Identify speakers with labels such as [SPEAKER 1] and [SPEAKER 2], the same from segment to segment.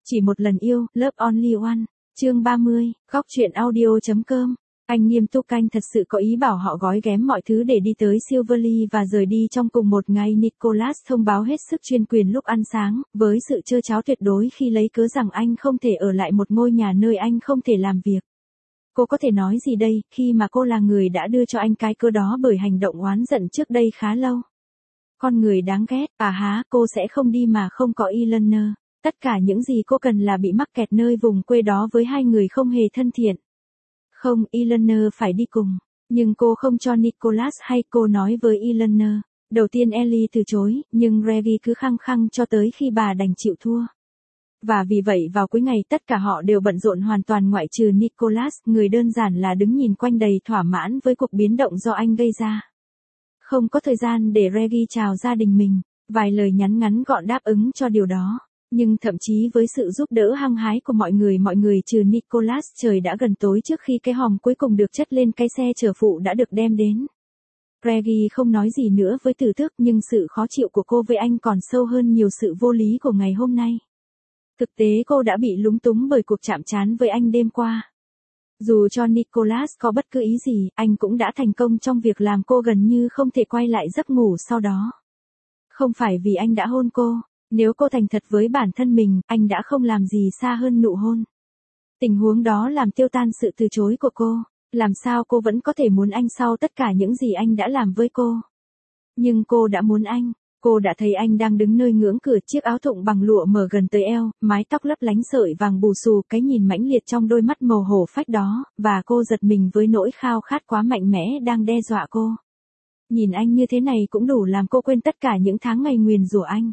[SPEAKER 1] Chỉ một lần yêu, Love Only One, chương 30, góc truyện audio.com. Anh nghiêm túc, anh thật sự có ý bảo họ gói ghém mọi thứ để đi tới Silverly và rời đi trong cùng một ngày. Nicholas thông báo hết sức chuyên quyền lúc ăn sáng, với sự trơ tráo tuyệt đối khi lấy cớ rằng anh không thể ở lại một ngôi nhà nơi anh không thể làm việc. Cô có thể nói gì đây, khi mà cô là người đã đưa cho anh cái cớ đó bởi hành động oán giận trước đây khá lâu. Con người đáng ghét, cô sẽ không đi mà không có Eleanor. Tất cả những gì cô cần là bị mắc kẹt nơi vùng quê đó với hai người không hề thân thiện. Không, Eleanor phải đi cùng. Nhưng cô không cho Nicholas hay. Cô nói với Eleanor. Đầu tiên Ellie từ chối, nhưng Reggie cứ khăng khăng cho tới khi bà đành chịu thua. Và vì vậy vào cuối ngày tất cả họ đều bận rộn hoàn toàn ngoại trừ Nicholas, người đơn giản là đứng nhìn quanh đầy thỏa mãn với cuộc biến động do anh gây ra. Không có thời gian để Reggie chào gia đình mình, vài lời nhắn ngắn gọn đáp ứng cho điều đó. Nhưng thậm chí với sự giúp đỡ hăng hái của mọi người trừ Nicholas, trời đã gần tối trước khi cái hòm cuối cùng được chất lên cái xe chở phụ đã được đem đến. Reggie không nói gì nữa với Tử Tước, nhưng sự khó chịu của cô với anh còn sâu hơn nhiều sự vô lý của ngày hôm nay. Thực tế cô đã bị lúng túng bởi cuộc chạm trán với anh đêm qua. Dù cho Nicholas có bất cứ ý gì, anh cũng đã thành công trong việc làm cô gần như không thể quay lại giấc ngủ sau đó. Không phải vì anh đã hôn cô. Nếu cô thành thật với bản thân mình, anh đã không làm gì xa hơn nụ hôn. Tình huống đó làm tiêu tan sự từ chối của cô. Làm sao cô vẫn có thể muốn anh sau tất cả những gì anh đã làm với cô? Nhưng cô đã muốn anh. Cô đã thấy anh đang đứng nơi ngưỡng cửa, chiếc áo thụng bằng lụa mở gần tới eo, mái tóc lấp lánh sợi vàng bù xù, cái nhìn mãnh liệt trong đôi mắt màu hổ phách đó, và cô giật mình với nỗi khao khát quá mạnh mẽ đang đe dọa cô. Nhìn anh như thế này cũng đủ làm cô quên tất cả những tháng ngày nguyền rủa anh.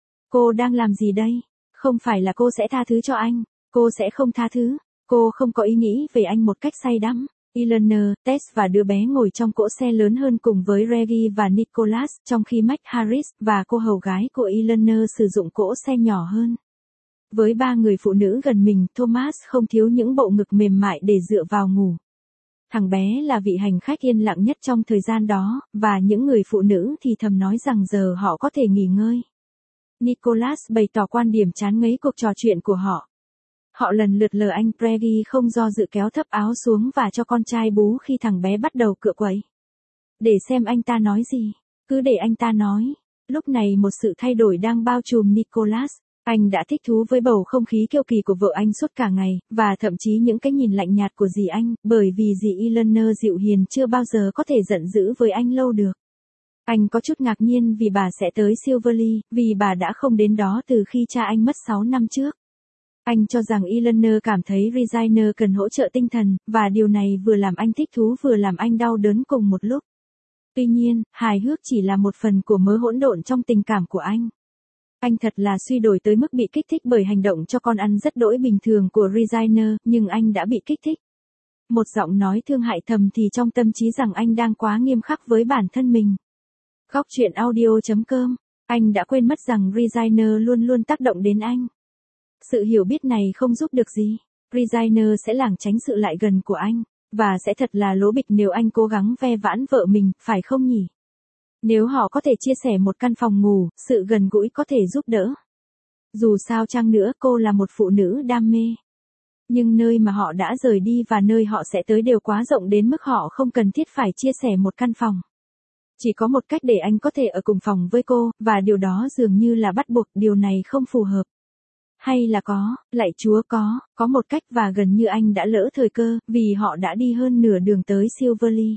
[SPEAKER 1] Cô đang làm gì đây? Không phải là cô sẽ tha thứ cho anh. Cô sẽ không tha thứ. Cô không có ý nghĩ về anh một cách say đắm. Eleanor, Tess và đứa bé ngồi trong cỗ xe lớn hơn cùng với Reggie và Nicholas, trong khi Mac Harris và cô hầu gái của Eleanor sử dụng cỗ xe nhỏ hơn. Với ba người phụ nữ gần mình, Thomas không thiếu những bộ ngực mềm mại để dựa vào ngủ. Thằng bé là vị hành khách yên lặng nhất trong thời gian đó, và những người phụ nữ thì thầm nói rằng giờ họ có thể nghỉ ngơi. Nicholas bày tỏ quan điểm chán ngấy cuộc trò chuyện của họ. Họ lần lượt lờ anh. Reggie không do dự kéo thấp áo xuống và cho con trai bú khi thằng bé bắt đầu cựa quậy. Để xem anh ta nói gì. Cứ để anh ta nói. Lúc này một sự thay đổi đang bao trùm Nicholas. Anh đã thích thú với bầu không khí kiêu kỳ của vợ anh suốt cả ngày, và thậm chí những cái nhìn lạnh nhạt của dì anh, bởi vì dì Eleanor dịu hiền chưa bao giờ có thể giận dữ với anh lâu được. Anh có chút ngạc nhiên vì bà sẽ tới Silverly, vì bà đã không đến đó từ khi cha anh mất 6 năm trước. Anh cho rằng Eleanor cảm thấy Regina cần hỗ trợ tinh thần, và điều này vừa làm anh thích thú vừa làm anh đau đớn cùng một lúc. Tuy nhiên, hài hước chỉ là một phần của mớ hỗn độn trong tình cảm của anh. Anh thật là suy đồi tới mức bị kích thích bởi hành động cho con ăn rất đỗi bình thường của Regina, nhưng anh đã bị kích thích. Một giọng nói thương hại thầm thì trong tâm trí rằng anh đang quá nghiêm khắc với bản thân mình. Góc truyện audio.com. Anh đã quên mất rằng Regina luôn luôn tác động đến anh. Sự hiểu biết này không giúp được gì. Regina sẽ lảng tránh sự lại gần của anh, và sẽ thật là lố bịch nếu anh cố gắng ve vãn vợ mình, phải không nhỉ? Nếu họ có thể chia sẻ một căn phòng ngủ, sự gần gũi có thể giúp đỡ. Dù sao chăng nữa cô là một phụ nữ đam mê. Nhưng nơi mà họ đã rời đi và nơi họ sẽ tới đều quá rộng đến mức họ không cần thiết phải chia sẻ một căn phòng. Chỉ có một cách để anh có thể ở cùng phòng với cô, và điều đó dường như là bắt buộc, điều này không phù hợp. Hay là có, lạy Chúa có một cách, và gần như anh đã lỡ thời cơ, vì họ đã đi hơn nửa đường tới Silverly.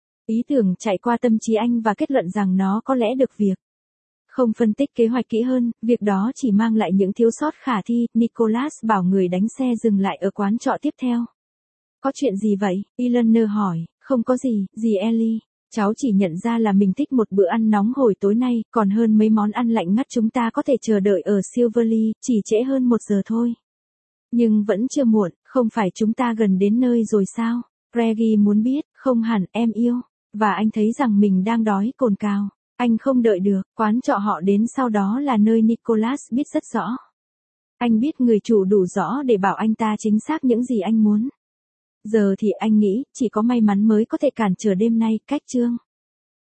[SPEAKER 1] Ý tưởng chạy qua tâm trí anh và kết luận rằng nó có lẽ được việc. Không phân tích kế hoạch kỹ hơn, việc đó chỉ mang lại những thiếu sót khả thi. Nicholas bảo người đánh xe dừng lại ở quán trọ tiếp theo. Có chuyện gì vậy? Eleanor hỏi. Không có gì, dì Ellie. Cháu chỉ nhận ra là mình thích một bữa ăn nóng hổi tối nay, còn hơn mấy món ăn lạnh ngắt chúng ta có thể chờ đợi ở Silverly, chỉ trễ hơn 1 giờ thôi. Nhưng vẫn chưa muộn, không phải chúng ta gần đến nơi rồi sao? Reggie muốn biết. Không hẳn, em yêu. Và anh thấy rằng mình đang đói cồn cào. Anh không đợi được. Quán trọ họ đến sau đó là nơi Nicholas biết rất rõ. Anh biết người chủ đủ rõ để bảo anh ta chính xác những gì anh muốn. Giờ thì anh nghĩ, chỉ có may mắn mới có thể cản trở đêm nay. Cách chương